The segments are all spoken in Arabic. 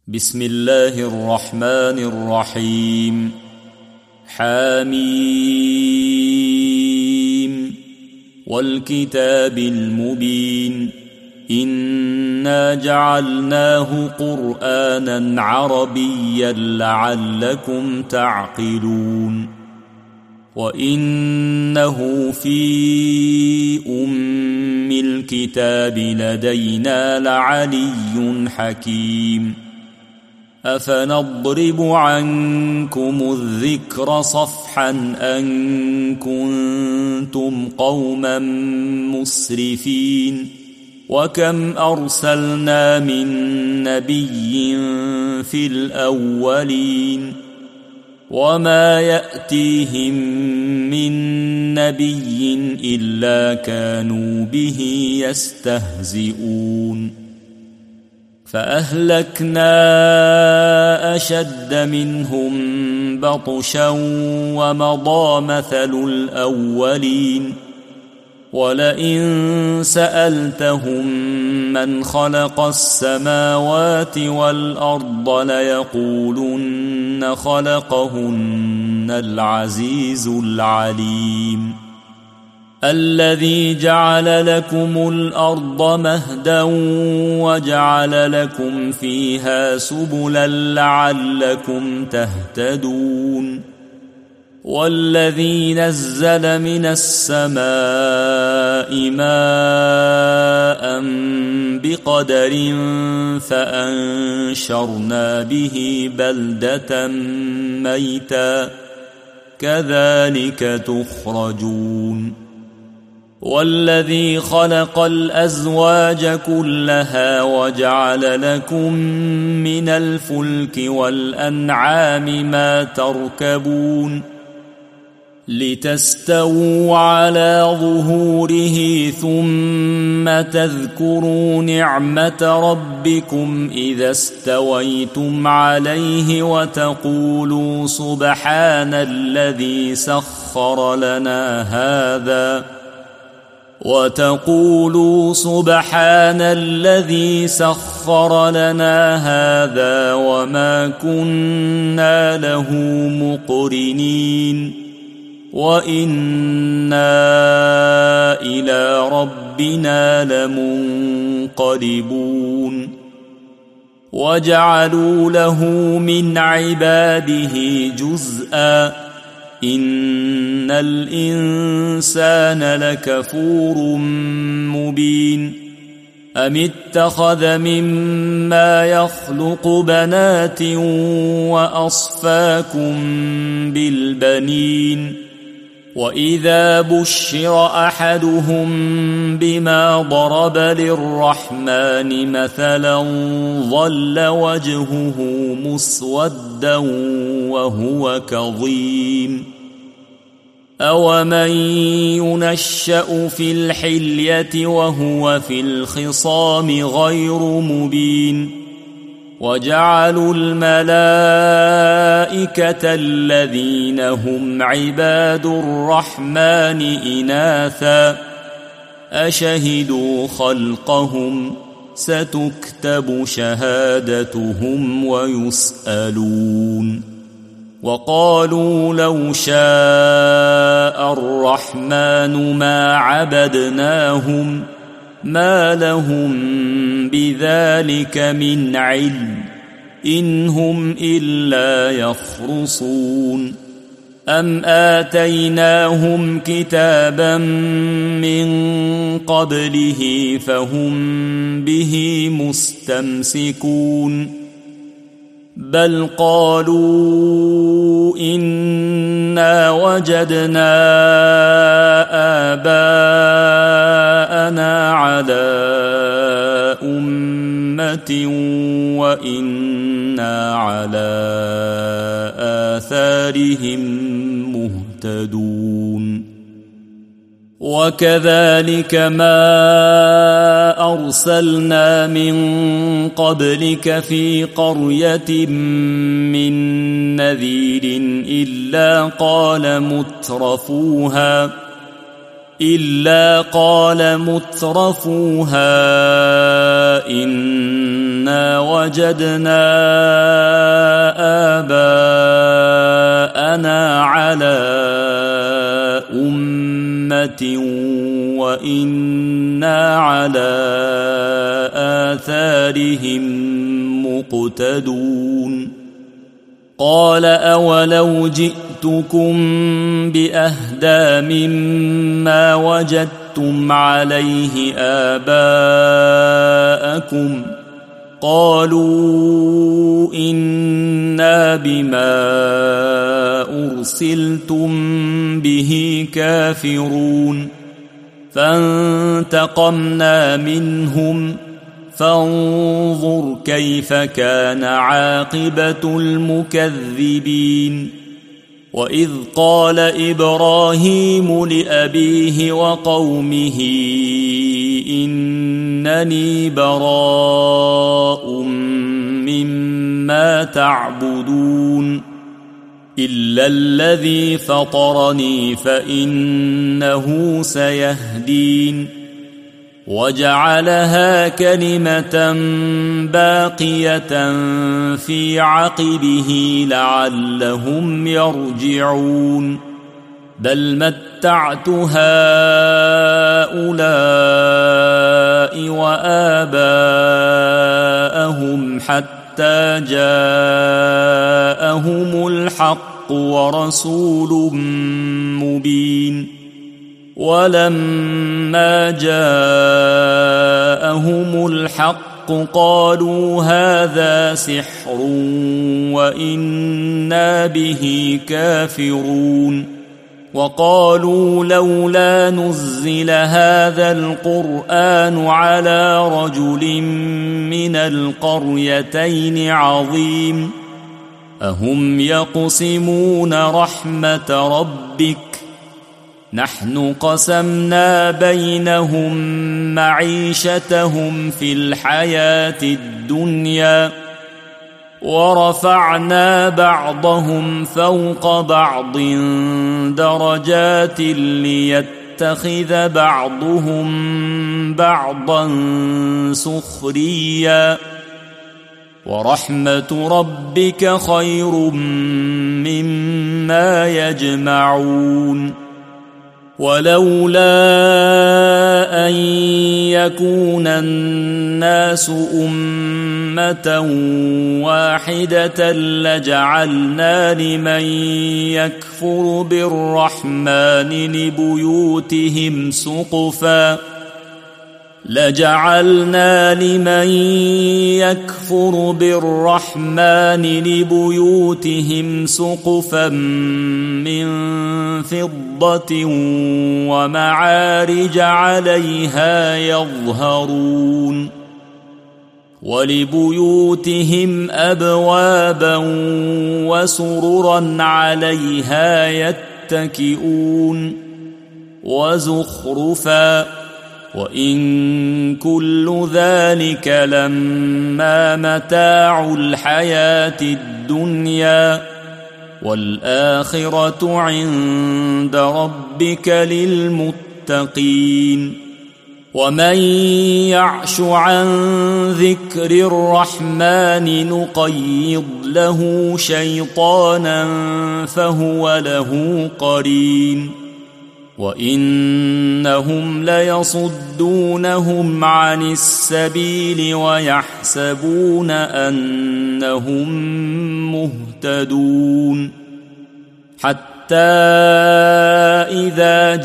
بسم الله الرحمن الرحيم. حميم والكتاب المبين إنا جعلناه قرآنا عربيا لعلكم تعقلون وإنه في أم الكتاب لدينا لعلي حكيم أفنضرب عنكم الذكر صفحا أن كنتم قوما مسرفين وكم أرسلنا من نبي في الأولين وما يأتيهم من نبي إلا كانوا به يستهزئون فأهلكنا أشد منهم بطشا ومضى مثل الأولين ولئن سألتهم من خلق السماوات والأرض ليقولن خلقهن العزيز العليم الذي جعل لكم الأرض مهدا وجعل لكم فيها سبلا لعلكم تهتدون والذي نزل من السماء ماء بقدر فأنشرنا به بلدة ميتا كذلك تخرجون والذي خلق الأزواج كلها وجعل لكم من الفلك والأنعام ما تركبون لتستووا على ظهوره ثم تذكروا نعمة ربكم إذا استويتم عليه وتقولوا سبحان الذي سخر لنا هذا وما كنا له مقرنين وإنا إلى ربنا لمنقلبون وجعلوا له من عباده جزءا إن الإنسان لكفور مبين أم اتخذ مما يخلق بنات وأصفاكم بالبنين وإذا بشر أحدهم بما ضرب للرحمن مثلا ظل وجهه مسودا وهو كظيم أومن ينشأ في الحلية وهو في الخصام غير مبين وجعلوا الملائكة الذين هم عباد الرحمن إناثا أشهدوا خلقهم ستكتب شهادتهم ويسألون وقالوا لو شاء الرحمن ما عبدناهم ما لهم بذلك من علم إن هم إلا يخرصون أم آتيناهم كتابا من قبله فهم به مستمسكون بل قالوا إنا وجدنا آباءنا على أمة وإنا على آثارهم مهتدون وكذلك ما أرسلنا من قبلك في قرية من نذير إلا قال مترفوها إنا إنا وجدنا آباءنا على أمة وإنا على آثارهم مقتدون قال أولو جئتكم بأهدى مما وجدتم عليه آباءكم قالوا إنا بما أرسلتم به كافرون فانتقمنا منهم فانظر كيف كان عاقبة المكذبين وإذ قال إبراهيم لأبيه وقومه إنني براء مما تعبدون إلا الذي فطرني فإنه سيهدين وجعلها كلمة باقية في عقبه لعلهم يرجعون بل متعت هؤلاء وآباءهم حتى جاءهم الحق ورسول مبين ولما جاءهم الحق قالوا هذا سحر وإنا به كافرون وقالوا لولا نزل هذا القرآن على رجل من القريتين عظيم أهم يقسمون رحمة ربك نحن قسمنا بينهم معيشتهم في الحياة الدنيا ورفعنا بعضهم فوق بعض درجات ليتخذ بعضهم بعضا سخريا ورحمة ربك خير مما يجمعون ولولا أن يكون الناس أمة واحدة لجعلنا لمن يكفر بالرحمن لبيوتهم سقفا من فضة ومعارج عليها يظهرون ولبيوتهم أبوابا وسررا عليها يتكئون وزخرفا وإن كل ذلك لما متاع الحياة الدنيا والآخرة عند ربك للمتقين ومن يعش عن ذكر الرحمن نقيض له شيطانا فهو له قرين وإنهم ليصدونهم عن السبيل ويحسبون أنهم مهتدون حتى إذا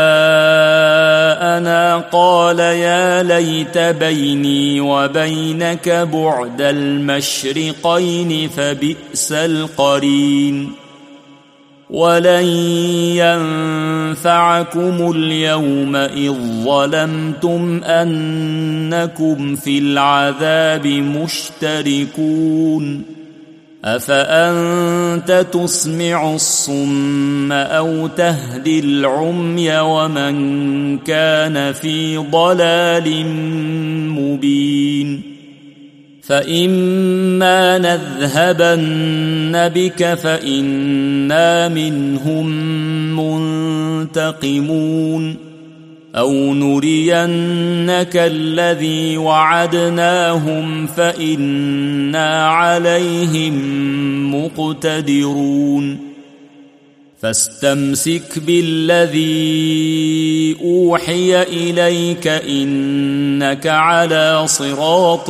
جاءنا قال يا ليت بيني وبينك بعد المشرقين فبئس القرين ولن ينفعكم اليوم إذ ظلمتم أنكم في العذاب مشتركون أفأنت تسمع الصم أو تهدي العمي ومن كان في ضلال مبين فإما نذهبن بك فإنا منهم منتقمون أو نرينك الذي وعدناهم فإنا عليهم مقتدرون فاستمسك بالذي أوحي إليك إنك على صراط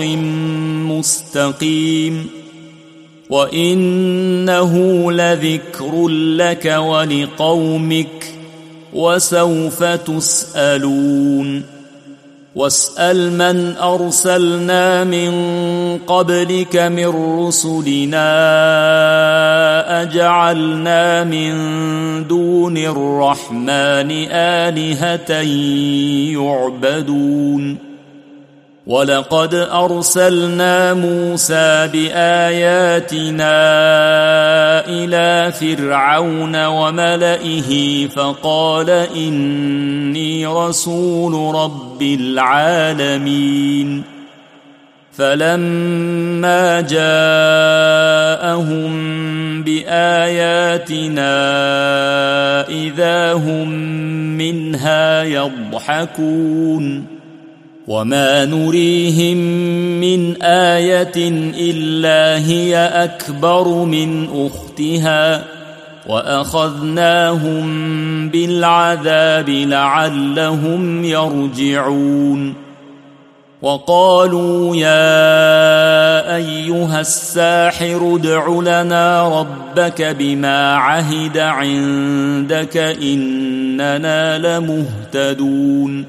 مستقيم وإنه لذكر لك ولقومك وسوف تسألون واسأل من أرسلنا من قبلك من رسلنا أجعلنا من دون الرحمن آلهة يعبدون ولقد أرسلنا موسى بآياتنا إلى فرعون وملئه فقال إني رسول رب العالمين فلما جاءهم بآياتنا إذا هم منها يضحكون وما نريهم من آية إلا هي أكبر من أختها وأخذناهم بالعذاب لعلهم يرجعون وقالوا يا أيها الساحر ادع لنا ربك بما عهد عندك إننا لمهتدون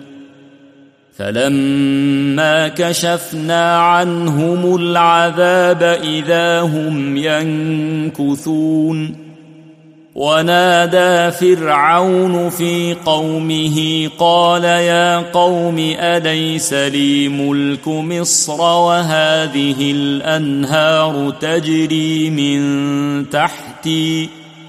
فلما كشفنا عنهم العذاب إذا هم ينكثون ونادى فرعون في قومه قال يا قوم أليس لي ملك مصر وهذه الأنهار تجري من تحتي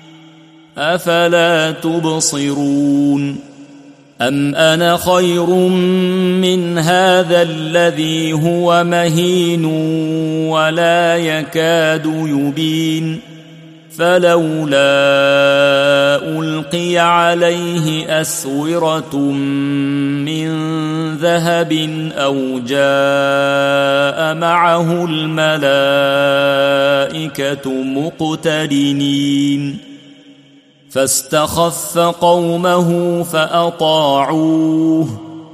أفلا تبصرون أم أنا خير من هذا الذي هو مهين ولا يكاد يبين فلولا ألقي عليه أسورة من ذهب أو جاء معه الملائكة مقترنين فاستخف قومه فأطاعوه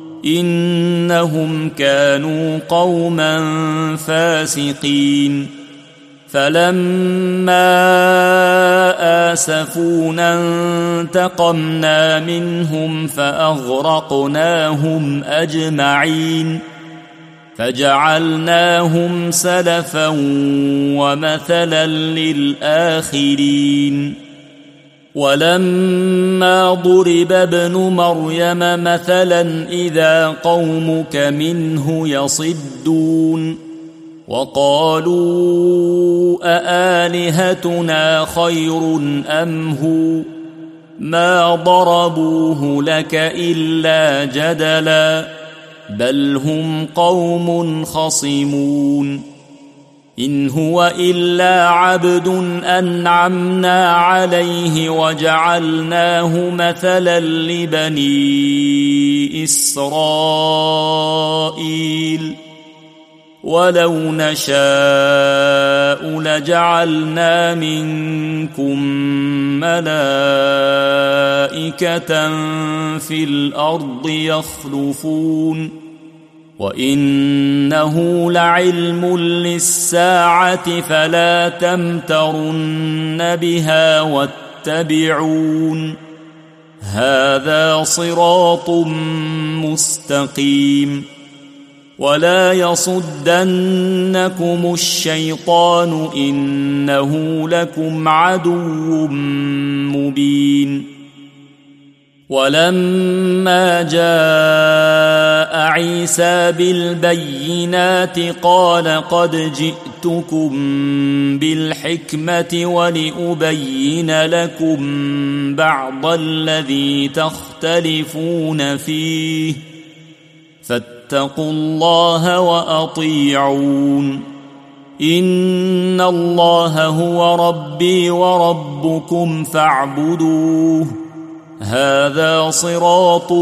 إنهم كانوا قوما فاسقين فلما آسفونا انتقمنا منهم فأغرقناهم أجمعين فجعلناهم سلفا ومثلا للآخرين ولما ضرب ابن مريم مثلا إذا قومك منه يصدون وقالوا أآلهتنا خير أم هو ما ضربوه لك إلا جدلا بل هم قوم خصمون إن هو إلا عبد أنعمنا عليه وجعلناه مثلا لبني إسرائيل ولو نشاء لجعلنا منكم ملائكة في الأرض يخلفون وإنه لعلم للساعة فلا تمترن بها واتبعون هذا صراط مستقيم ولا يصدنكم الشيطان إنه لكم عدو مبين ولما جاء عيسى بالبينات قال قد جئتكم بالحكمة ولأبين لكم بعض الذي تختلفون فيه فاتقوا الله وأطيعون إن الله هو ربي وربكم فاعبدوه هذا صراط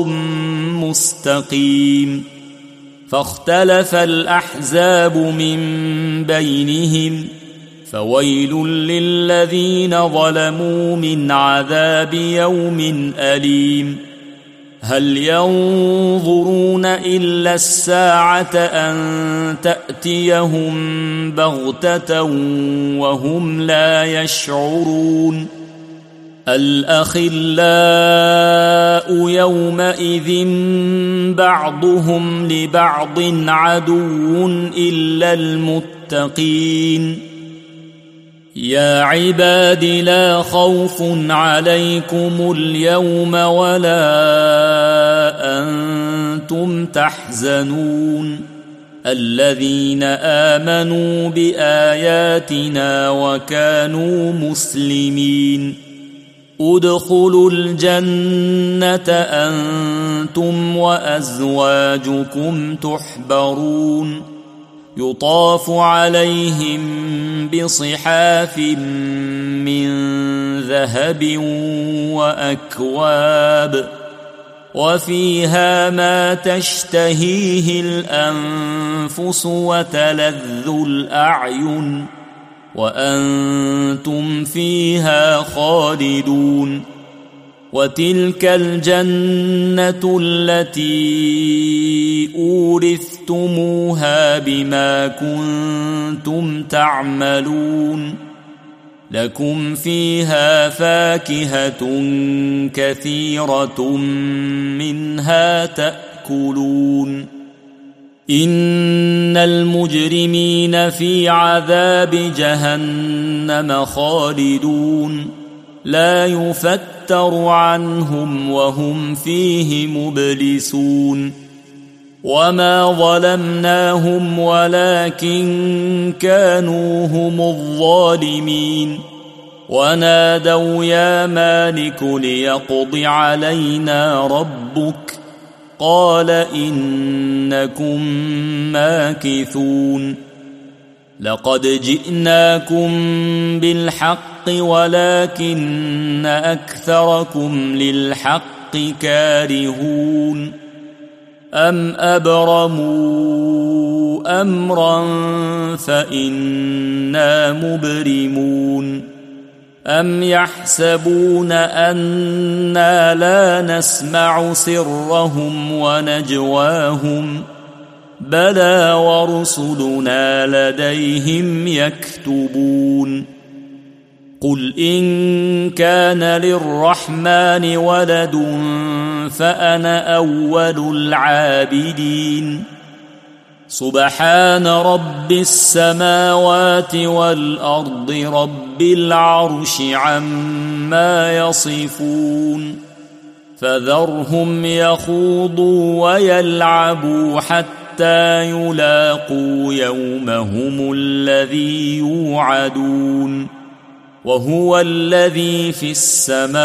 مستقيم فاختلف الأحزاب من بينهم فويل للذين ظلموا من عذاب يوم أليم هل ينظرون إلا الساعة أن تأتيهم بغتة وهم لا يشعرون الأخلاء يومئذ بعضهم لبعض عدو إلا المتقين يا عباد لا خوف عليكم اليوم ولا أنتم تحزنون الذين آمنوا بآياتنا وكانوا مسلمين ادخلوا الجنة أنتم وأزواجكم تحبرون يطاف عليهم بصحاف من ذهب وأكواب وفيها ما تشتهيه الأنفس وتلذ الأعين وأنتم فيها خالدون وتلك الجنة التي أورثتموها بما كنتم تعملون لكم فيها فاكهة كثيرة منها تأكلون إن المجرمين في عذاب جهنم خالدون لا يفتر عنهم وهم فيه مبلسون وما ظلمناهم ولكن كانوا هم الظالمين ونادوا يا مالك ليقض علينا ربك قال إنكم ماكثون لقد جئناكم بالحق ولكن أكثركم للحق كارهون أم أبرموا أمرا فإنا مبرمون أم يحسبون أنا لا نسمع سرهم ونجواهم بلى ورسلنا لديهم يكتبون قل إن كان للرحمن ولد فأنا أول العابدين سبحان رب السماوات والأرض رب العرش عما يصفون فذرهم يخوضوا ويلعبوا حتى يلاقوا يومهم الذي يوعدون وهو الذي في السماء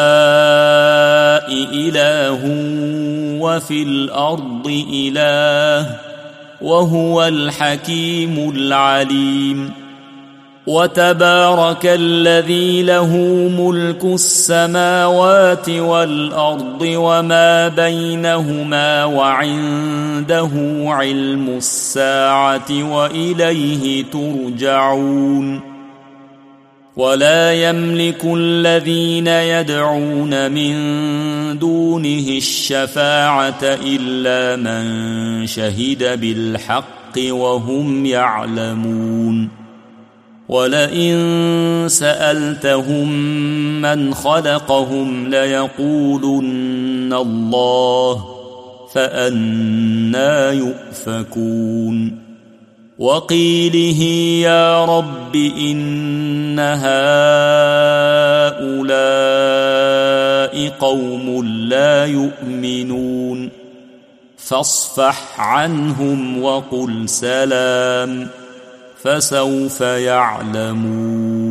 إله وفي الأرض إله وهو الحكيم العليم وتبارك الذي له ملك السماوات والأرض وما بينهما وعنده علم الساعة وإليه ترجعون ولا يملك الذين يدعون من دونه الشفاعة إلا من شهد بالحق وهم يعلمون ولئن سألتهم من خلقهم ليقولن الله فأنى يؤفكون وقيله يا رب إن هؤلاء قوم لا يؤمنون فاصفح عنهم وقل سلام فسوف يعلمون